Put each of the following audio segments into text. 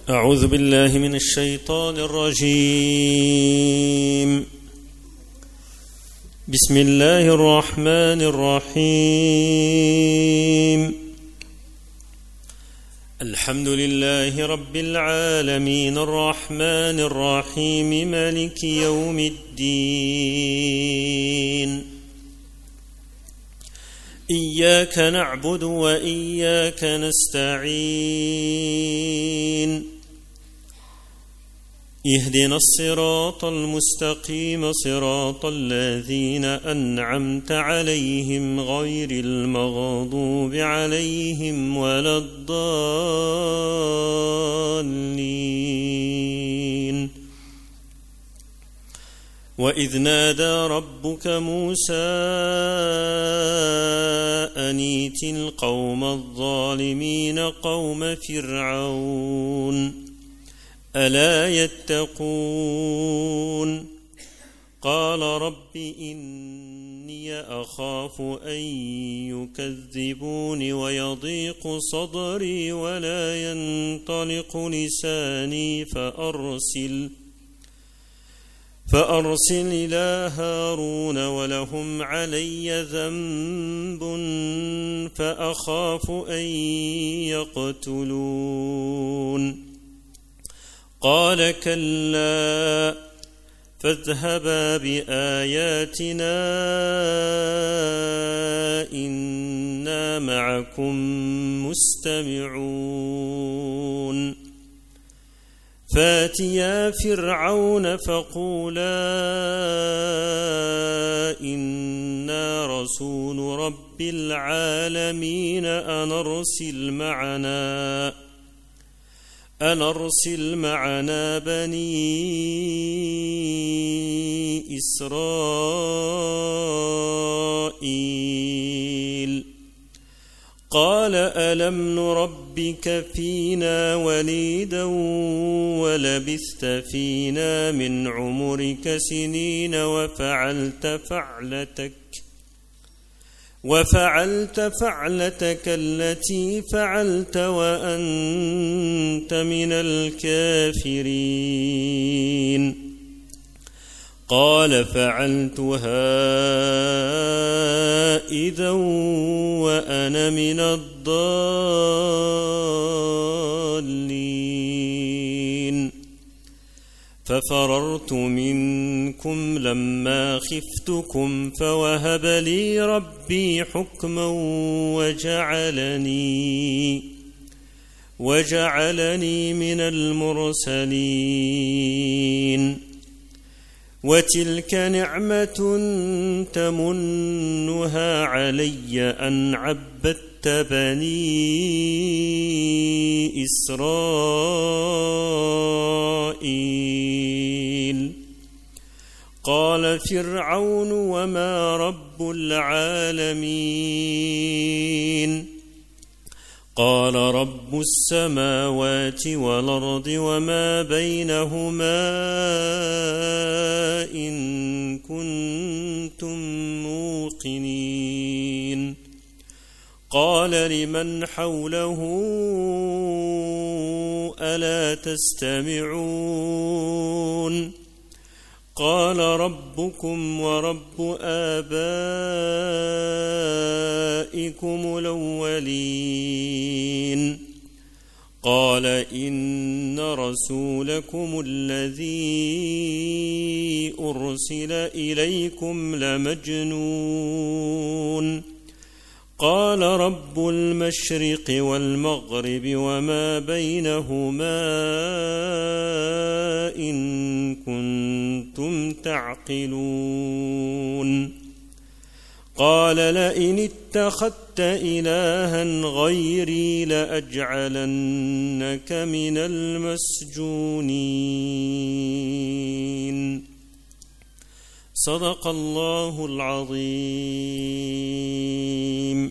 أعوذ بالله من الشيطان الرجيم. بسم الله الرحمن الرحيم. الحمد لله رب العالمين الرحمن الرحيم مالك يوم الدين. إياك نعبد وإياك نستعين. اهدنا الصراط المستقيم صراط الذين أنعمت عليهم غير المغضوب عليهم ولا الضالين. وإذ نادى ربك موسى أن ائت القوم الظالمين قوم فرعون ألا يتقون. قال رب إني أخاف أن يكذبون ويضيق صدري ولا ينطلق لساني فأرسل إلى هارون ولهم علي ذنب فأخاف أن يقتلون. قال كلا فاذهبا بآياتنا إنا معكم مستمعون. فاتيا فرعون فقولا إنا رسول رب العالمين أن أرسل معنا بني إسرائيل. قال ألم نربك فينا وليدا ولبثت فينا من عمرك سنين وفعلت فعلتك التي فعلت وأنت من الكافرين. قال فعلتها إذا وأنا من الضالين. ففررت منكم لما خفتكم فوهب لي ربي حكما وجعلني من المرسلين. وتلك نعمة تمنها علي أن عبدت بني إسرائيل. قال فرعون وما رب العالمين. قال رب السماوات والأرض وما بينهما إن كنتم موقنين. قال لمن حوله ألا تستمعون. قال ربكم ورب آبائكم الأولين. قال إن رسولكم الذي أرسل إليكم لمجنون. قال رب المشرق والمغرب وما بينهما إن كنتم تعقلون. قال لئن اتخذت إلها غيري لأجعلنك من المسجونين. صدق الله العظيم.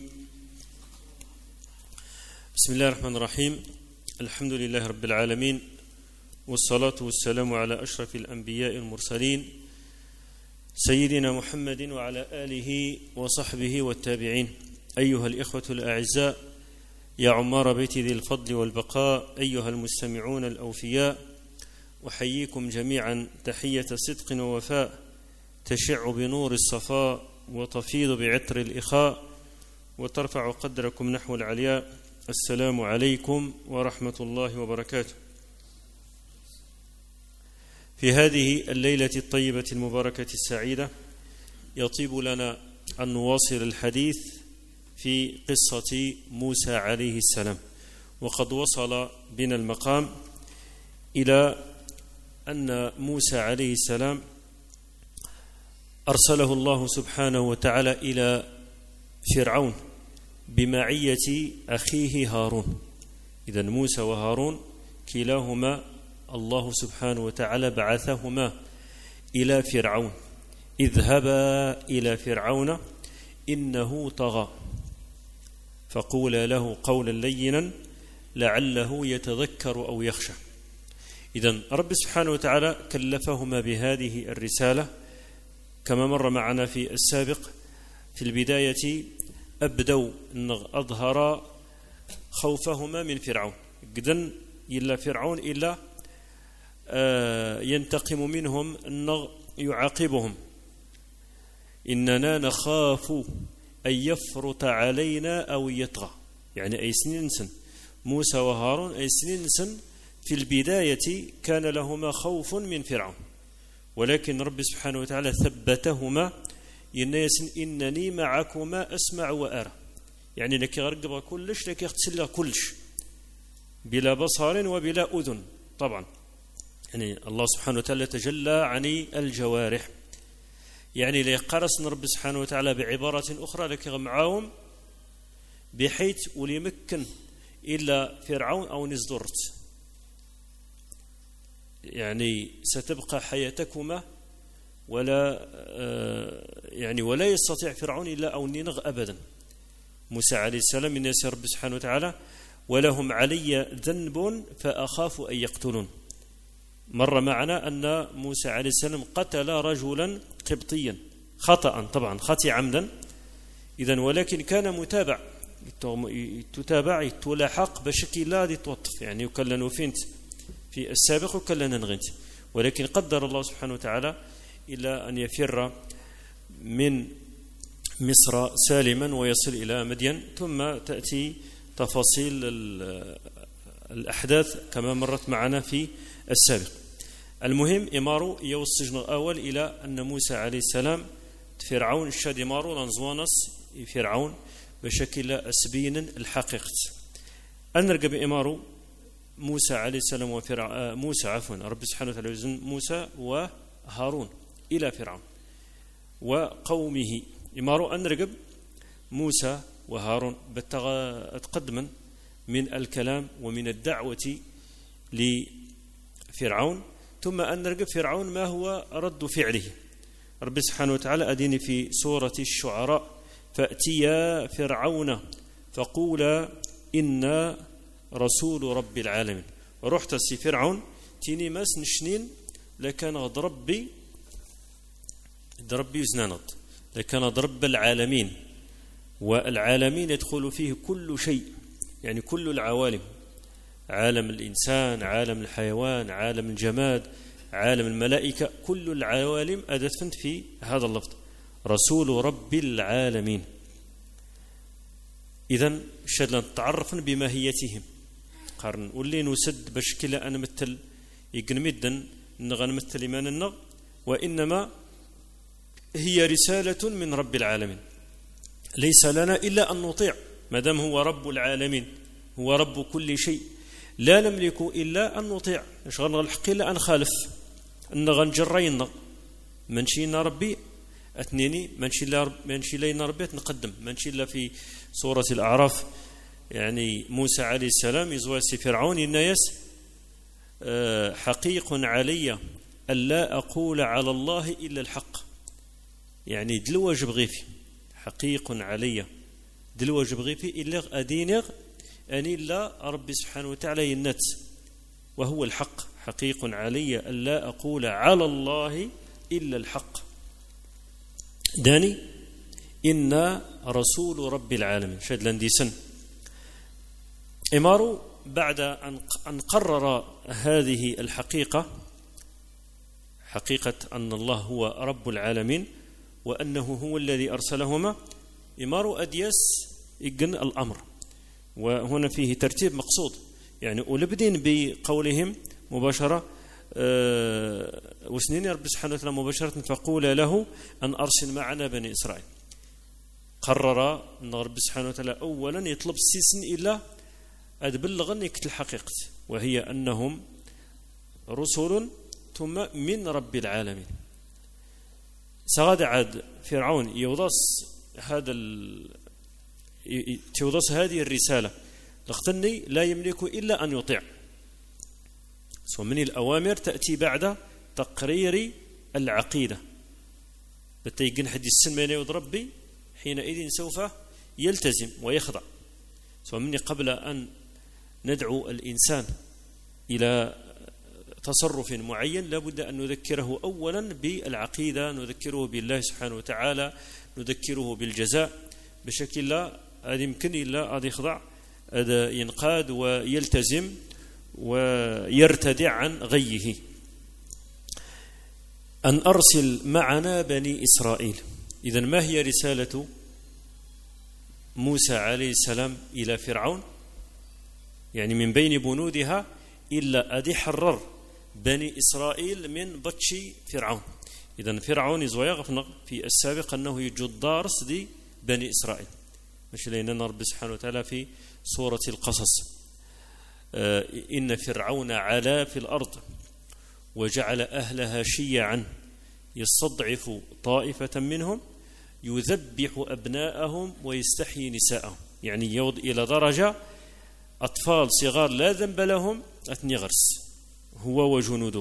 بسم الله الرحمن الرحيم. الحمد لله رب العالمين، والصلاة والسلام على أشرف الأنبياء المرسلين سيدنا محمد وعلى آله وصحبه والتابعين. أيها الإخوة الأعزاء، يا عمار بيت ذي الفضل والبقاء أيها المستمعون الأوفياء، أحييكم جميعا تحية صدق ووفاء تشع بنور الصفاء وتفيض بعطر الإخاء وترفع قدركم نحو العلياء. السلام عليكم ورحمة الله وبركاته. في هذه الليلة الطيبة المباركة السعيدة يطيب لنا أن نواصل الحديث في قصة موسى عليه السلام، وقد وصل بنا المقام إلى أن موسى عليه السلام أرسله الله سبحانه وتعالى إلى فرعون بمعية أخيه هارون. إذن موسى وهارون كلاهما الله سبحانه وتعالى بعثهما إلى فرعون، اذهبا إلى فرعون إنه طغى فقولا له قولا لينا لعله يتذكر أو يخشى. إذن رب سبحانه وتعالى كلفهما بهذه الرسالة كما مر معنا في السابق. في البداية أبدوا أن أظهر خوفهما من فرعون، قدن إلا فرعون إلا ينتقم منهم أن يعاقبهم. إننا نخاف أن يفرط علينا أو يطغى، يعني أي سنين سن موسى وهارون أي سنين سن في البداية كان لهما خوف من فرعون، ولكن رب سبحانه وتعالى ثبتهما إنني معكما أسمع وأرى، يعني لك غرقب كلش لك يغتسل كلش بلا بصر وبلا أذن. طبعا يعني الله سبحانه وتعالى تجلى عن الجوارح، يعني ليقرص رب سبحانه وتعالى بعبارة أخرى لك معاهم بحيث وليمكن إلا فرعون أو نزدرت، يعني ستبقى حياتكما ولا يستطيع فرعون إلا أو ننغ أبدا. موسى عليه السلام من يسير رب سبحانه وتعالى ولهم علي ذنب فأخاف أن يقتلون. مر معنا أن موسى عليه السلام قتل رجلا قبطيا خطأ، طبعا خطي عمدا إذن، ولكن كان متابع يتلاحق بشكل لا يتوطف، يعني يكلن وفنت في السابق وكلن نغنت، ولكن قدر الله سبحانه وتعالى إلى أن يفر من مصر سالما ويصل إلى مدين، ثم تأتي تفاصيل الأحداث كما مرت معنا في السابق. المهم إمارو يوصجنا الأول إلى أن موسى عليه السلام فرعون شاد إمارو لنزوانس فرعون بشكل أسبين الحقيقة أن نرقب إمارو موسى عليه السلام موسى رب سبحانه وتعالى يزن موسى وهارون إلى فرعون وقومه. إمارو أن نرقب موسى وهارون بتقدما من الكلام ومن الدعوة لفرعون، ثم أن نرقب فرعون ما هو رد فعله. رب سبحانه وتعالى أدين في سورة الشعراء فأتيا فرعون فقولا إنا رسول رب العالمين. ورحت السي فرعون تيني ماس نشنين لكان ضربي يزنانض لكان ضرب العالمين، والعالمين يدخل فيه كل شيء، يعني كل العوالم، عالم الإنسان، عالم الحيوان، عالم الجماد، عالم الملائكة، كل العوالم أدفنت في هذا اللفظ رسول رب العالمين. إذن شدنا تعرفا بماهيتهم قارن واللي نسد بشكل أنا مثل يقنمدن نغن مثل إيمان النغ، وإنما هي رسالة من رب العالمين، ليس لنا إلا أن نطيع ما دام هو رب العالمين، هو رب كل شيء، لا نملك إلا أن نطيع. شغلنا الحق إلا أن خالف أن غنجرينا منشينا ربي أتنيني منشي لينا ربي نقدم منشي إلا في سورة الأعراف. يعني موسى عليه السلام يزواسي فرعون الناس حقيق علي ألا أقول على الله إلا الحق، يعني دلو جبغي في حقيق علي دلو جبغي في إلا أدينغ أن إلا ربي سبحانه وتعالى ينت وهو الحق، حقيق علي ألا أقول على الله إلا الحق داني إن رسول رب العالمين شاد لنديسن. إمارو بعد أن قرر هذه الحقيقة، حقيقة أن الله هو رب العالمين وأنه هو الذي أرسلهما، إمارو أديس يجن الأمر. وهنا فيه ترتيب مقصود، يعني أولبدين بقولهم مباشرة وسنين رب سبحانه وتعالى مباشرة فقول له أن أرسل معنا بني إسرائيل. قرر أن رب سبحانه وتعالى أولا يطلب سيسن إلا أدبلغن يكتل الحقيقة، وهي أنهم رسل ثم من رب العالمين. سغاد عاد فرعون يوضص توضص هذه الرسالة لقتني لا يملك إلا أن يطيع. ومن الأوامر تأتي بعد تقرير العقيدة، بتيجن حد السن بين يد ربي حينئذ سوف يلتزم ويخضع. ومن قبل أن ندعو الإنسان إلى تصرف معين لابد أن نذكره أولا بالعقيدة، نذكره بالله سبحانه وتعالى، نذكره بالجزاء بشكل لا يمكن إلا أن يخضع، ينقاد ويلتزم ويرتدع عن غيه. أن أرسل معنا بني إسرائيل. إذن ما هي رسالة موسى عليه السلام إلى فرعون؟ يعني من بين بنودها إلا أدي حرر بني إسرائيل من بطش فرعون. إذن فرعون يزويغ في السابق أنه يجد دارس دي بني إسرائيل، مش لأننا رب سبحانه وتعالى في سورة القصص إن فرعون علا في الأرض وجعل أهلها شيعا يستضعف طائفة منهم يذبح أبناءهم ويستحيي نساءهم. يعني يوض إلى درجة أطفال صغار لا ذنب لهم أتنغرس هو وجنوده.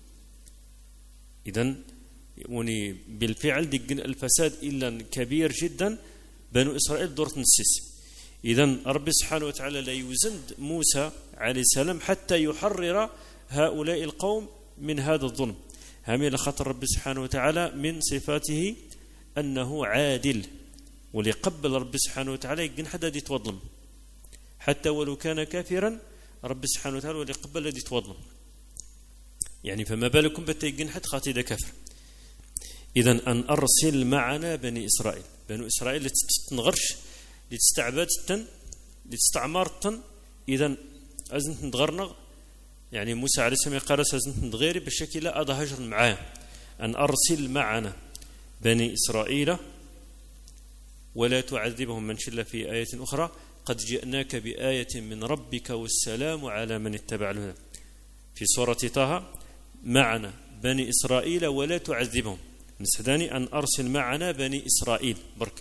إذن بالفعل دقن الفساد إلا كبير جدا بنو إسرائيل دورة نسيس. إذن رب سبحانه وتعالى لا يزند موسى عليه السلام حتى يحرر هؤلاء القوم من هذا الظلم. همي لخاطر رب سبحانه وتعالى من صفاته أنه عادل، وليقبل رب سبحانه وتعالى يقن حدا دي تظلم حتى ولو كان كافرا، رب سبحانه وتعالى وليقبل دي تظلم. يعني فما بالكم بتيقن حد خاطي ده كفر. إذن أن أرسل معنا بني إسرائيل. بنو إسرائيل لتتنغرش لتستعباد لتستعمار إذن أزنت ندغرنا، يعني موسى عليه السلام قال أزنت ندغيري بالشكل لا أضهجر معاه. أن أرسل معنا بني إسرائيل ولا تعذبهم من شل. في آية أخرى قد جئناك بآية من ربك والسلام على من اتبع الهدى. في سورة طه معنا بني إسرائيل ولا تعذبهم. نسحداني أن أرسل معنا بني إسرائيل برك.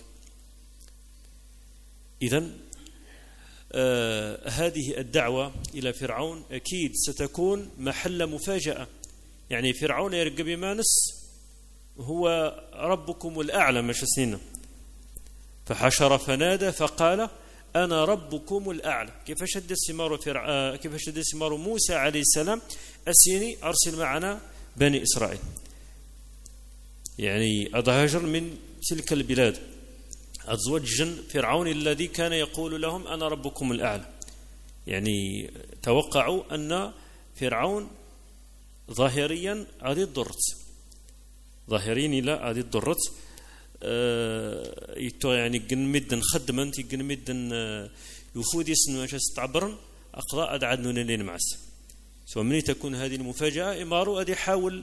إذن هذه الدعوة إلى فرعون أكيد ستكون محل مفاجأة. يعني فرعون يرقى بمانس هو ربكم الأعلى مش سنين، فحشر فنادى فقال أنا ربكم الأعلى. كيف شد سمار موسى عليه السلام أسيني أرسل معنا بني إسرائيل، يعني أضهجر من تلك البلاد أزوج فرعون الذي كان يقول لهم أنا ربكم الأعلى. يعني توقعوا أن فرعون ظاهريا أدي الضرط، ظاهرين لا أدي الضرط يعني جنمدن خدمنت جنمدن يفود يسن ما تعبرن أقضاء أدعد نونين معس. سو مني تكون هذه المفاجأة إمارو أدي حاول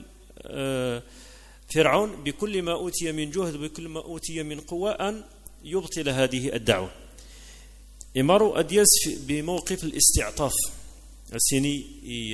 فرعون بكل ما أوتي من جهد بكل ما أوتي من قوة أن يبطل هذه الدعوة. إمارو أديس بموقف الاستعطاف السيني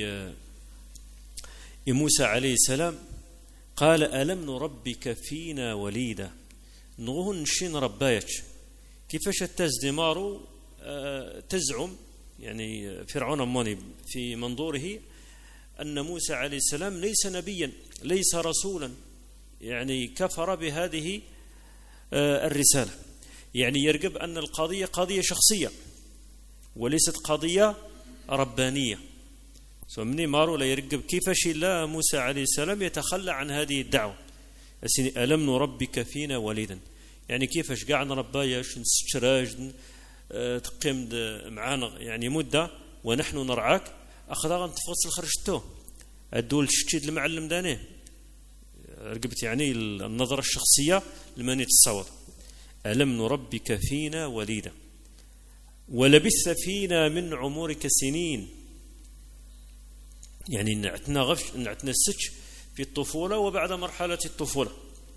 موسى عليه السلام قال ألم نربك فينا وليدا. نغهن شين ربايك كيفاش التزدمار تزعم يعني فرعون أماني في منظوره أن موسى عليه السلام ليس نبيا ليس رسولا، يعني كفر بهذه الرسالة. يعني يرغب أن القضية قضية شخصية وليست قضية ربانية. سمني مارو لا يرغب كيفاش لا موسى عليه السلام يتخلى عن هذه الدعوة. ألم نربك فينا وليدا، يعني كيفاش قاعد ربايا شنستراج تقيم معانا يعني مدة ونحن نرعاك أخذ غنتفوت الخرجتو الدول الشتيد المعلم داني رقبت يعني النظرة الشخصية لمن يتصور ألم نربك فينا وليدا ولبث فينا من عمرك سنين يعني نعتنا السج في الطفولة وبعد مرحلة الطفولة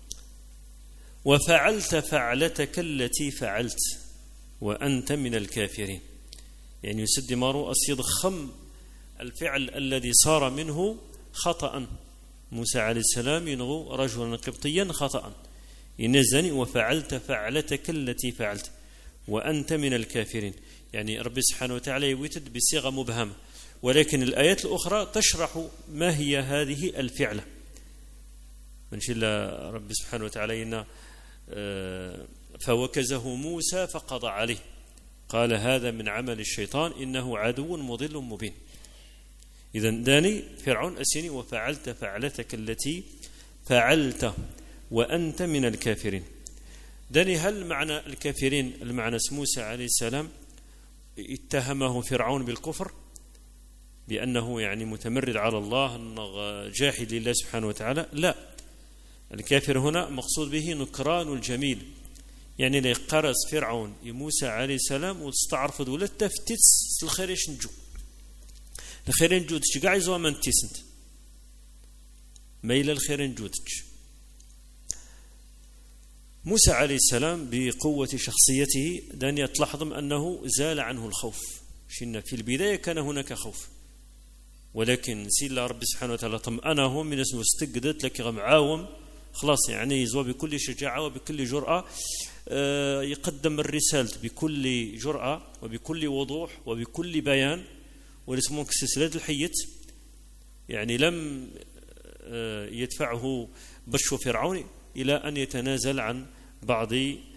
وفعلت فعلتك التي فعلت وأنت من الكافرين يعني يسد مارو أسيد خم الفعل الذي صار منه خطأ موسى عليه السلام ينغو رجلا قبطيا خطأ ينزني وفعلت فعلتك التي فعلت وأنت من الكافرين يعني ربي سبحانه وتعالى يوتد بصيغة مبهمة ولكن الآيات الأخرى تشرح ما هي هذه الفعلة من شاء الله ربي سبحانه وتعالى إن فوكزه موسى فقضى عليه قال هذا من عمل الشيطان إنه عدو مضل مبين إذن داني فرعون أسيني وفعلت فعلتك التي فعلت وأنت من الكافرين داني هل معنى الكافرين المعنى موسى عليه السلام اتهمه فرعون بالكفر بأنه يعني متمرد على الله جاحد لله سبحانه وتعالى لا الكافر هنا مقصود به نكران الجميل يعني لا يقرص فرعون موسى عليه السلام وتستعرف ولا تفتت الخيريش نجو الخير نجود تشقع زوا من تيسنت ميل الخير نجودش موسى عليه السلام بقوة شخصيته دانية تلاحظ أنه زال عنه الخوف شن في البداية كان هناك خوف ولكن سيل ربي سبحانه وتعالى طمأنه من اسمه استقدت لك معاوم خلاص يعني يزوى بكل شجاعة وبكل جرأة يقدم الرسالة بكل جرأة وبكل وضوح وبكل بيان ولسموك سلسلة الحية يعني لم يدفعه بش فرعون إلى أن يتنازل عن بعض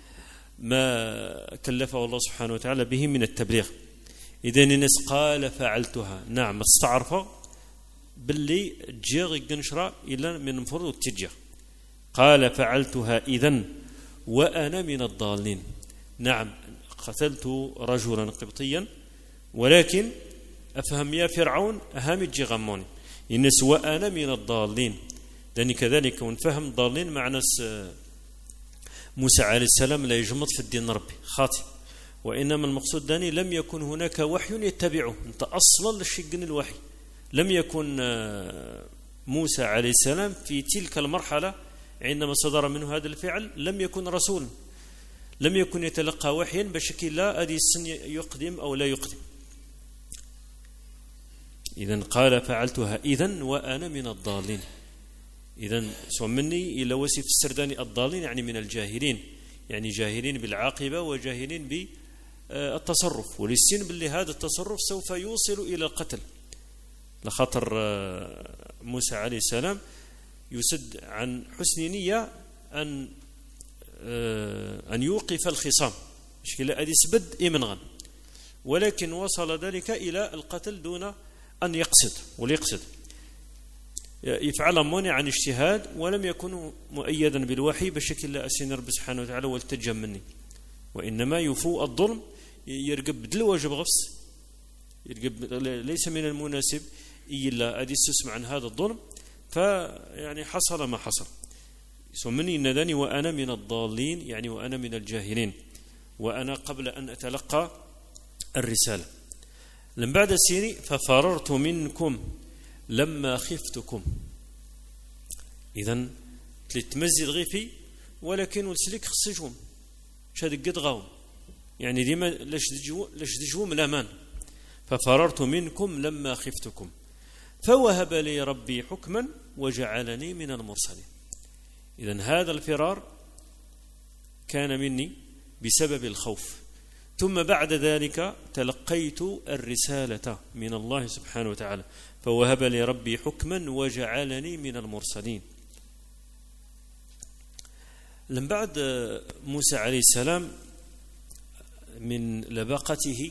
ما كلفه الله سبحانه وتعالى به من التبليغ إذن الناس قال فعلتها نعم استعرفه باللي جيغ الجنشرة إلا من مفرد التجيغ قال فعلتها إذن وأنا من الضالين نعم قتلت رجلا قبطيا ولكن أفهم يا فرعون أهم الجغمون الناس وأنا من الضالين لأن كذلك ونفهم ضالين معنى موسى عليه السلام لا يجمط في الدين ربي خاطئ وإنما المقصود داني لم يكن هناك وحي يتبعه أنت أصلا لشيقن الوحي لم يكن موسى عليه السلام في تلك المرحلة عندما صدر منه هذا الفعل لم يكن رسول لم يكن يتلقى وحيا بشكل لا أدي السن يقدم أو لا يقدم إذن قال فعلتها إذن وأنا من الضالين إذن سمني إلى وصف السرداني الضالين يعني من الجاهلين يعني جاهلين بالعاقبة وجاهلين بالتصرف وللسن باللي هذا التصرف سوف يوصل إلى القتل لخاطر موسى عليه السلام يسد عن حسن نية أن يوقف الخصام مشكلة أدي سبد إمنغا ولكن وصل ذلك إلى القتل دون أن يقصد وليقصد يفعل مانع عن اجتهاد ولم يكن مؤيدا بالوحي بشكل لا أسين رب سبحانه وتعالى والتجم مني وإنما يفوء الظلم يرقب بدل واجب غفص يرقب ليس من المناسب إلا أدي استسمع عن هذا الظلم فيعني حصل ما حصل سمني إن ذاني وأنا من الضالين يعني وأنا من الجاهلين وأنا قبل أن أتلقى الرسالة لم بعد سيني ففررت منكم لما خفتكم إذن تلتمزي الغيفي ولكن ولسلك خصجهم شاد قد غاوم يعني ديما لاش دجوم الأمان ففررت منكم لما خفتكم فوهب لي ربي حكما وجعلني من المرسلين إذن هذا الفرار كان مني بسبب الخوف ثم بعد ذلك تلقيت الرسالة من الله سبحانه وتعالى فوهب لي ربي حكما وجعلني من المرسلين لم بعد موسى عليه السلام من لباقته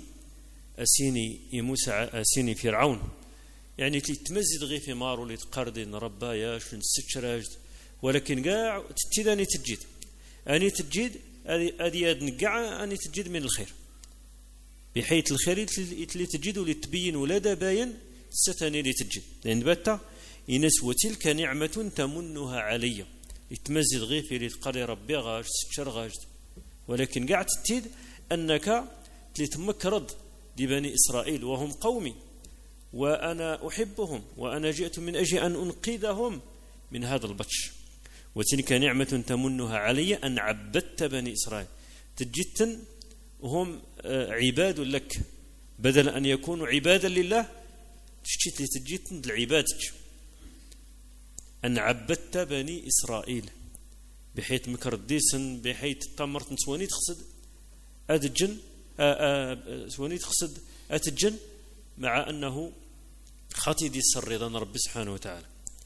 أسيني فرعون يعني تتمزد غير في مارو اللي تقردين ربايا شن ستشراجد ولكن قاع تتجد أني تجد أني تجد أدي نقع أني تجد من الخير بحيث الخير اللي تجد لتبين ولا باين ستاني اللي تجد لأن بتا إنس وتلك نعمة تمنها علي يتمزد غير في تقري ربي غاج تشر غاج ولكن قاعد تتيد أنك تمكرض لبني إسرائيل وهم قومي وأنا أحبهم وأنا جئت من أجل أن أنقذهم من هذا البطش وتلك نعمة تمنها علي أن عبدت بني إسرائيل تجدتن وهم عباد لك بدل أن يكونوا عبادا لله تشتت لتجدتن العبادك أن عبدت بني إسرائيل بحيث مكرديسن بحيث تمرت سواني تخصد أتجن سواني تخصد أتجن مع أنه خطي دي السر رضا رب سبحانه وتعالى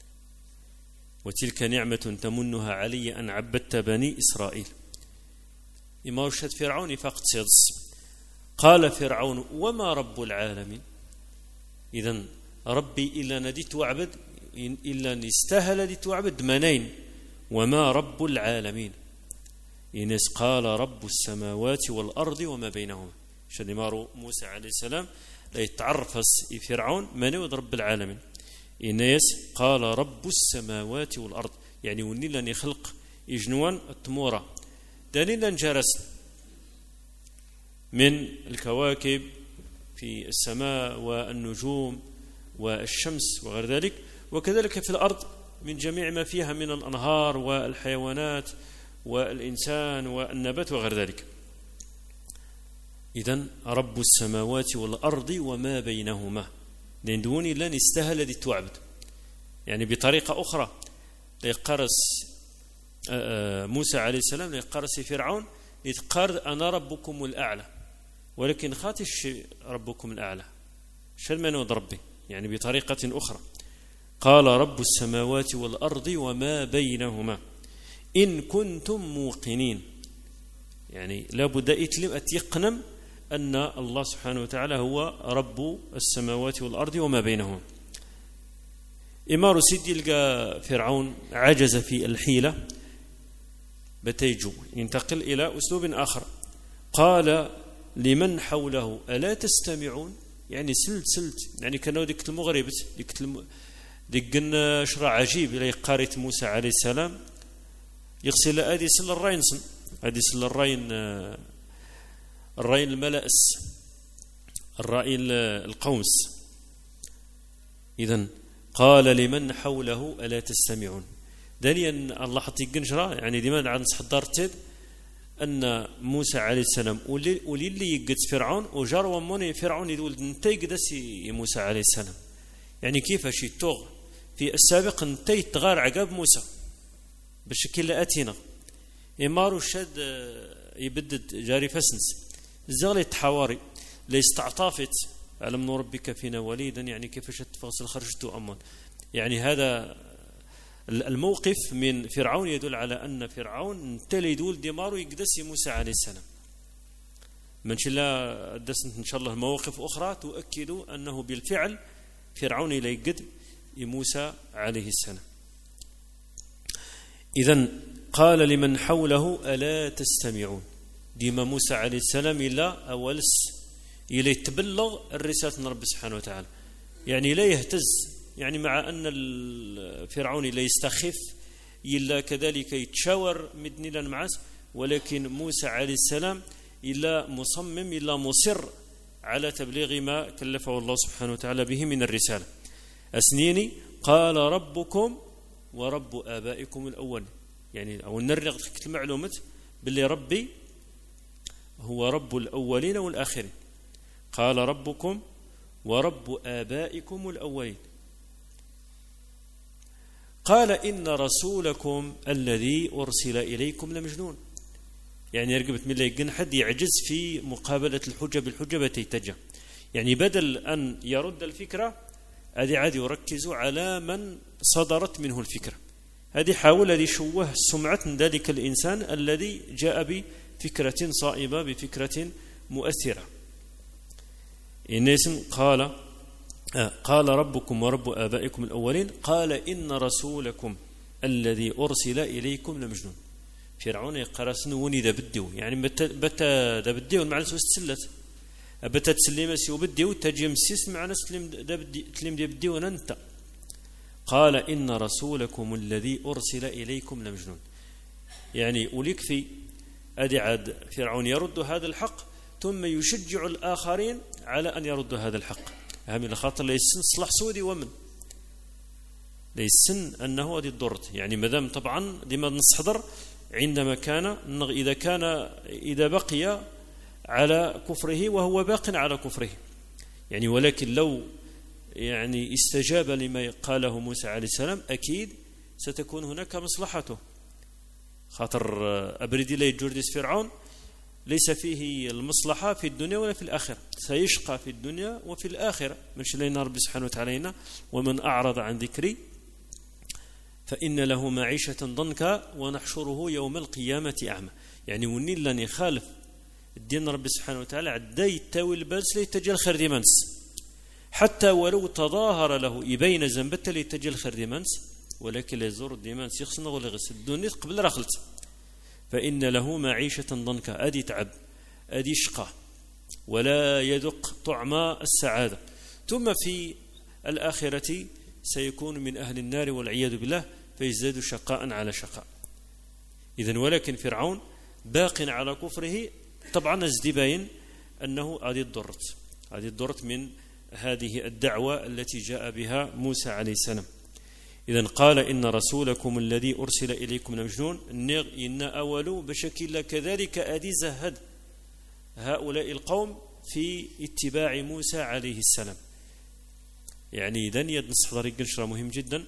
وتلك نعمة تمنها علي أن عبدت بني إسرائيل إما وشهد فرعون فقط سيدس قال فرعون وما رب العالمين إذن ربي إلا نديت وعبد إلا نستاهل ديت وعبد منين وما رب العالمين إنس قال رب السماوات والأرض وما بينهما شدمار موسى عليه السلام لا يتعرف فرعون من هو رب العالمين إنس قال رب السماوات والأرض يعني وني لن يخلق إجنوان التمورة دليلا جرس من الكواكب في السماء والنجوم والشمس وغير ذلك وكذلك في الأرض من جميع ما فيها من الأنهار والحيوانات والإنسان والنبات وغير ذلك إذن رب السماوات والأرض وما بينهما لأن دوني لن يستاهل دي توعبد يعني بطريقة أخرى ليقرس موسى عليه السلام ليقرس فرعون ليتقارد أنا ربكم الأعلى ولكن خاتش ربكم الأعلى شل من ربي يعني بطريقة أخرى قال رب السماوات والأرض وما بينهما إن كنتم موقنين يعني لابد أتيقنم أن الله سبحانه وتعالى هو رب السماوات والأرض وما بينهما إمار سيد يلقى فرعون عجز في الحيلة بتيجو ينتقل إلى أسلوب آخر قال لمن حوله ألا تستمعون يعني سلت يعني كانوا ديك المغرب ديك شرع عجيب إلى قارئ موسى عليه السلام يغسل أدي سل الراين أدي سل الراين الملأس الراين القومس إذن قال لمن حوله ألا تستمعون دليل الله حتى يقنجرا يعني ديما عن حضرت أن موسى عليه السلام ولي اللي يقد فرعون وجار وموني فرعون يقول انتي قدس موسى عليه السلام يعني كيف شي توغ في السابق انتي تغار عقاب موسى بالشكل أتينا إمارو الشد يبدد جاري فسنس الزغلي التحواري ليستعطافت على من ربك فينا وليدا يعني كيف تفصل خرجت أمان يعني هذا الموقف من فرعون يدل على أن فرعون تلي يدول ديمارو يقدس موسى عليه السلام من شلا دسنت إن شاء الله مواقف أخرى تؤكد أنه بالفعل فرعون لا يقد موسى عليه السلام إذن قال لمن حوله ألا تستمعون ديما موسى عليه السلام إلا أولس إلى يتبلغ الرسالة من رب سبحانه وتعالى يعني لا يهتز يعني مع أن فرعون لا يستخف إلا كذلك يتشاور مدنيلا معه ولكن موسى عليه السلام إلا مصمم إلا مصر على تبليغ ما كلفه الله سبحانه وتعالى به من الرسالة أسنيني قال ربكم ورب آبائكم الأول يعني أو نرغ المعلومة باللي ربي هو رب الأولين والآخرين قال ربكم ورب آبائكم الأولين قال إن رسولكم الذي أرسل إليكم لمجنون يعني رقبت من اللي حد يعجز في مقابلة الحجة بالحجة بتيتجه يعني بدل أن يرد الفكرة هذه عادي يركزوا على من صدرت منه الفكرة هذه حاول يشوه سمعة ذلك الإنسان الذي جاء بفكرة صائبة بفكرة مؤثرة الناس قال ربكم ورب آبائكم الأولين قال إن رسولكم الذي أرسل إليكم لمجنون فرعون يقرسن وني ذا بديو يعني بتا ذا بديو مع السوس تسلت أبتا تسليم سيوبدي وتجي مسيس معنا تسليم دي بدي وننت. قال إن رسولكم الذي أرسل إليكم لمجنون. يعني أوليك في أدي عاد فرعون يرد هذا الحق ثم يشجع الآخرين على أن يردوا هذا الحق. هم الخاطر ليسن صلاح سودي ومن ليسن أنه أدي الضرط. يعني مدام طبعا ديما نستحضر عندما كان إذا بقي على كفره وهو باق على كفره يعني. ولكن لو يعني استجاب لما قاله موسى عليه السلام أكيد ستكون هناك مصلحته. خاطر أبردي لي جورديس فرعون ليس فيه المصلحة في الدنيا ولا في الآخرة، سيشقى في الدنيا وفي الآخرة. من شلينا رب سبحانه وتعالى ومن أعرض عن ذكري فإن له معيشة ضنكا ونحشره يوم القيامة أعمى. يعني ونيل لن يخالف الدين رب سبحانه وتعالى عدي يتاوي الباس ليتجل خردمانس حتى ولو تظاهر له يبين زنبت ليتجل خردمانس ولكن لا يزور الديمانس يخصنا ولا غسل الدنيا قبل رخلت. فإن له معيشة ضنكا أدي تعب أدي شقى ولا يذق طعم السعادة. ثم في الآخرة سيكون من أهل النار والعياذ بالله فيزداد شقاء على شقاء. إذن ولكن فرعون باق على كفره. طبعا ازدباين أنه أدي الضرط من هذه الدعوة التي جاء بها موسى عليه السلام. إذن قال إن رسولكم الذي أرسل إليكم لمجنون. إن أولو بشكل كذلك أدي زهد هؤلاء القوم في اتباع موسى عليه السلام. يعني إذن يد نصحضر القنشرة مهم جدا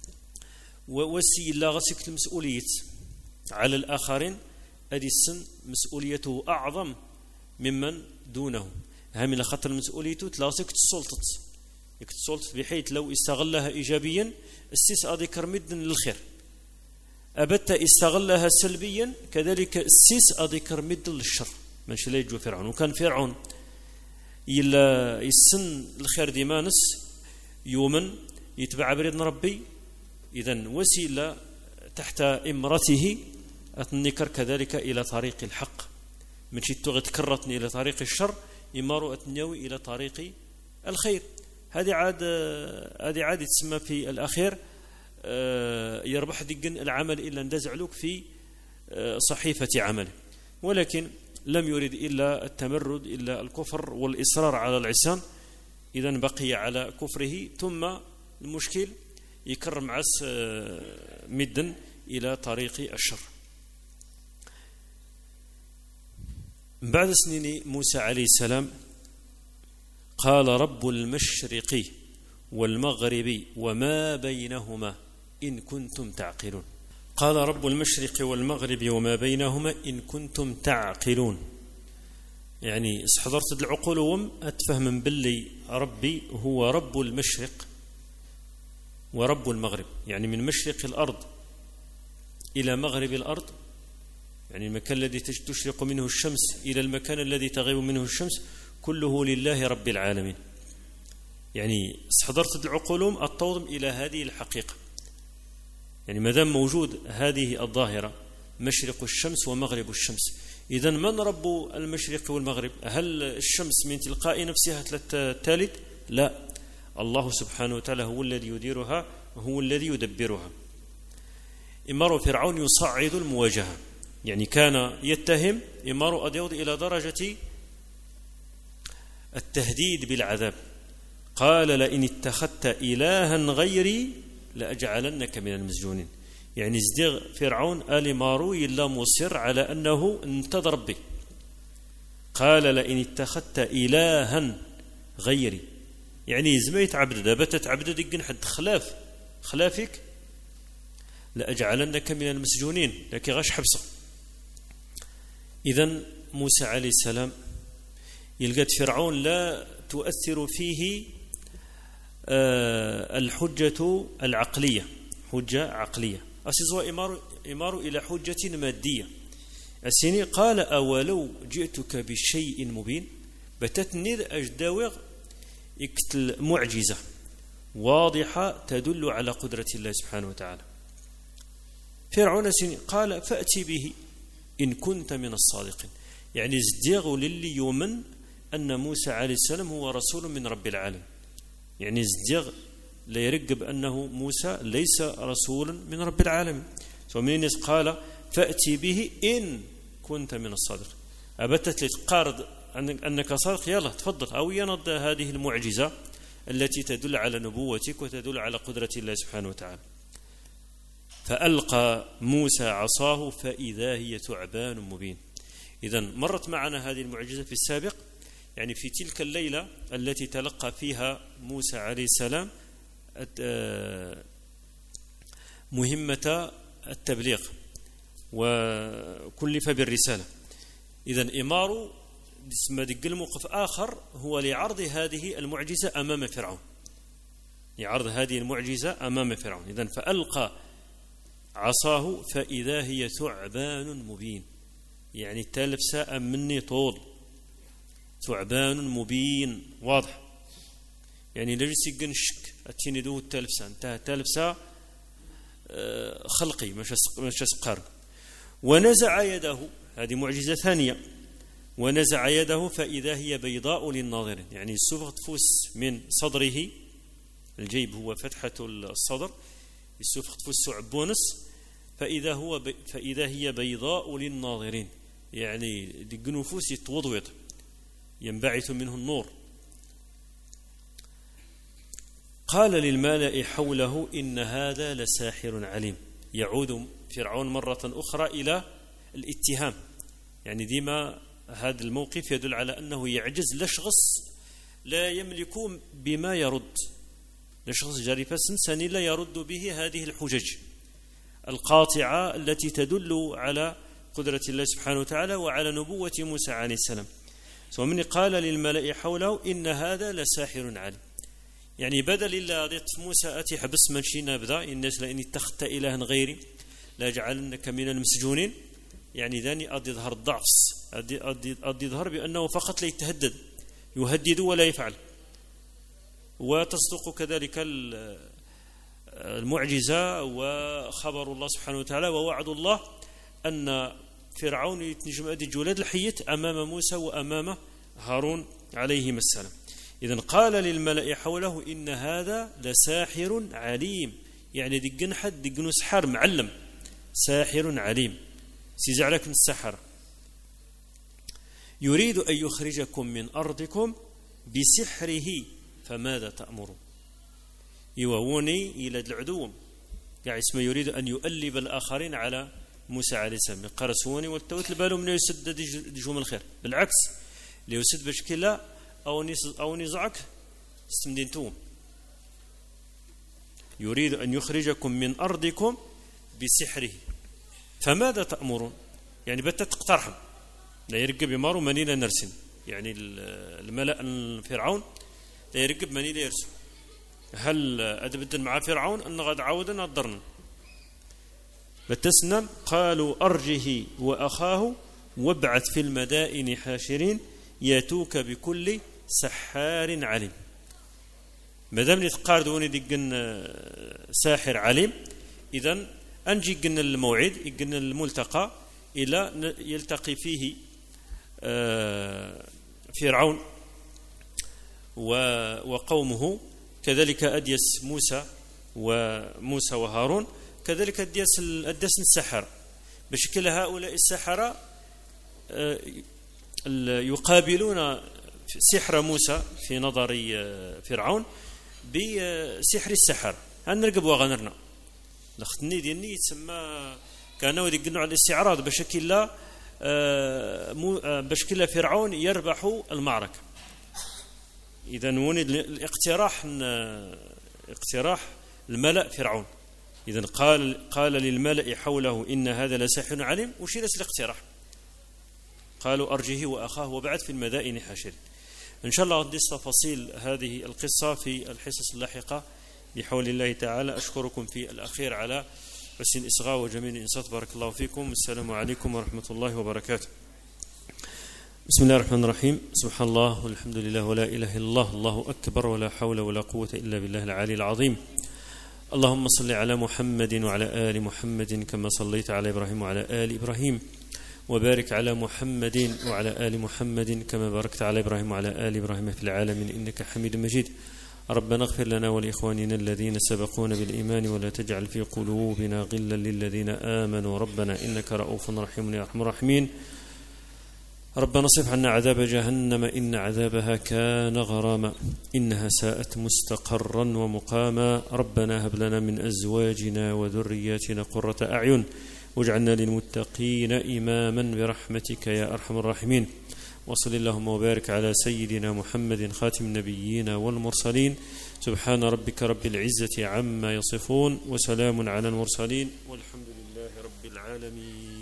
ووسي الله غسك المسؤولية على الآخرين. أدي السن مسؤوليته أعظم ممن دونه. هم خطر مسؤوليته تلاصق تسلطت بحيث لو استغلها إيجابيا السيس أذكر مد للخير. أبت استغلها سلبيا كذلك السيس أذكر مد للشر. من شليج فرعون. وكان فرعون إلا السن الخير ديمانس يوما يتبع بريدنا ربي. إذن وسيلة تحت إمرته أتنكر كذلك إلى طريق الحق. من شيء تكرتني إلى طريق الشر إمارو أتنيوي إلى طريق الخير. هذه عاد تسمى في الأخير يربح دقن العمل إلا اندزعلوك في صحيفة عمله. ولكن لم يرد إلا التمرد إلا الكفر والإصرار على العصيان. إذن بقي على كفره ثم المشكل يكرم عس مدا إلى طريق الشر. بعد سنين موسى عليه السلام قال رب المشرق والمغرب وما بينهما إن كنتم تعقلون. قال رب المشرق والمغرب وما بينهما إن كنتم تعقلون. يعني استحضرت العقول وم أتفهم باللي ربي هو رب المشرق ورب المغرب. يعني من مشرق الأرض إلى مغرب الأرض يعني المكان الذي تشرق منه الشمس إلى المكان الذي تغيب منه الشمس كله لله رب العالمين. يعني استحضرت العقول التوضم إلى هذه الحقيقة. يعني مادام موجود هذه الظاهرة مشرق الشمس ومغرب الشمس إذن من رب المشرق والمغرب؟ هل الشمس من تلقاء نفسها تلد؟ لا، الله سبحانه وتعالى هو الذي يديرها وهو الذي يدبرها. إمار فرعون يصعد المواجهة. يعني كان يتهم إمار أديود إلى درجة التهديد بالعذاب. قال لئن اتخذت إلها غيري لأجعلنك من المسجونين. يعني ازدغ فرعون آل مارو إلا مصر على أنه انتظر به. قال لئن اتخذت إلها غيري يعني زميت عبد بتت عبد دقن حد خلافك لأجعلنك من المسجونين لكي غش حبسه. إذن موسى عليه السلام يلقى فرعون لا تؤثر فيه الحجة العقلية، حجة عقلية أسيزوا إمار إلى حجة مادية. السيني قال أولو جئتك بشيء مبين بتتنذ أجداوغ اكتل معجزة واضحة تدل على قدرة الله سبحانه وتعالى. فرعون السيني قال فأتي به إن كنت من الصادقين. يعني ازدغوا للي يومن أن موسى عليه السلام هو رسول من رب العالمين. يعني زديغ لا يرقب أنه موسى ليس رسولا من رب العالمين. ومن قال فأتي به إن كنت من الصادق، أبتت لتقارض أنك صادق، يلا تفضل، أو ينض هذه المعجزة التي تدل على نبوتك وتدل على قدرة الله سبحانه وتعالى. فألقى موسى عصاه فإذا هي ثعبان مبين. إذن مرت معنا هذه المعجزة في السابق، يعني في تلك الليلة التي تلقى فيها موسى عليه السلام مهمة التبليغ وكلف بالرسالة. إذن إمار اسم دق الموقف آخر هو لعرض هذه المعجزة أمام فرعون، لعرض هذه المعجزة أمام فرعون. إذن فألقى عصاه فإذا هي ثعبان مبين، يعني تلبسة مني طول، ثعبان مبين واضح، يعني لجس يقن شك التندو التلبسة انتهى تلبسة خلقي مش سقار. ونزع يده، هذه معجزة ثانية، ونزع يده فإذا هي بيضاء للناظرين، يعني السفغ تفوس من صدره، الجيب هو فتحة الصدر، السفغ تفوس عبونس، فإذا هي بيضاء للناظرين، يعني دق نفوس يتوضوط ينبعث منه النور. قال للملأ حوله إن هذا لساحر عليم. يعود فرعون مرة أخرى إلى الاتهام، يعني ديما هذا الموقف يدل على أنه يعجز لشخص لا يملك بما يرد، لشخص جارفة سنساني لا يرد به هذه الحجج القاطعة التي تدل على قدرة الله سبحانه وتعالى وعلى نبوة موسى عليه السلام. ومن قال للملأ حوله إن هذا لساحر عليم، يعني بدل الله ضيت موسى أتي حبس من شي نبذا الناس لأني اتخذت إلها غيري لا جعلنك من المسجونين، يعني ذاني أدي ظهر الضعف، أدي ظهر بأنه فقط لا يتهدد، يهدد ولا يفعل. وتصدق كذلك المعجزة وخبر الله سبحانه وتعالى ووعد الله أن فرعون يتنجم أدي جولاد الحيت أمام موسى وأمام هارون عليهما السلام. إذن قال للملأ حوله إن هذا لساحر عليم، يعني دقن حد دقن سحر معلم، ساحر عليم سيزعلك من السحر. يريد أن يخرجكم من أرضكم بسحره فماذا تأمرون. يوهوني إلى العدو، يعني اسمه يريد أن يؤلب الآخرين على موسى عليه السلام، قرسوني والتوت البالو من يسد دجوم الخير، بالعكس ليسد بشكلة أو نزعك استمدينتوم. يريد أن يخرجكم من أرضكم بسحره فماذا تأمرون، يعني بتتقترحم لا يرقب يمارو مني لا نرسم، يعني الملأ فرعون لا يرقب مني لا يرسم. هل أدبدن مع فرعون أن غد عودنا الضرن بتسنم. قالوا أرجه وأخاه وابعث في المدائن حاشرين ياتوك بكل سحار عليم. مادام يتقاردوني ديقن ساحر عليم، إذن أنجي قلنا الموعد قلنا الملتقى إلى يلتقي فيه فرعون وقومه، كذلك أديس موسى وهارون، كذلك أديس السحرة. بشكل هؤلاء السحرة يقابلون سحر موسى في نظر فرعون بسحر السحر. هنرقب وغنرنا لختني ديني يتسمى كانوا يقولون على الاستعراض بشكل فرعون يربح المعركة. إذا وني اقتراح الملأ فرعون. إذا قال للملأ حوله إن هذا لساحر عليم، وشيلت الاقتراح قالوا أرجه وأخاه وبعث في المدائن حاشر. إن شاء الله ندرس تفاصيل هذه القصة في الحصص اللاحقة بحول الله تعالى. أشكركم في الأخير على حسن الإصغاء وجميل الإنصات. بارك الله فيكم. السلام عليكم ورحمة الله وبركاته. بسم الله الرحمن الرحيم. سبحان الله والحمد لله ولا إله إلا الله، الله أكبر ولا حول ولا قوة إلا بالله العلي العظيم. اللهم صل على محمد وعلى آل محمد كما صليت على إبراهيم وعلى آل إبراهيم، وبارك على محمد وعلى آل محمد كما باركت على إبراهيم وعلى آل إبراهيم في العالمين إنك حميد مجيد. ربنا اغفر لنا ولإخواننا الذين سبقونا بالإيمان ولا تجعل في قلوبنا غلا للذين آمنوا ربنا إنك رؤوف رحيم يا أرحم الراحمين. ربنا اصرف عنا عذاب جهنم إن عذابها كان غراما إنها ساءت مستقرا ومقاما. ربنا هب لنا من أزواجنا وذرياتنا قرة أعين واجعلنا للمتقين إماما برحمتك يا أرحم الراحمين. وصل اللهم وبارك على سيدنا محمد خاتم النبيين والمرسلين. سبحان ربك رب العزة عما يصفون وسلام على المرسلين والحمد لله رب العالمين.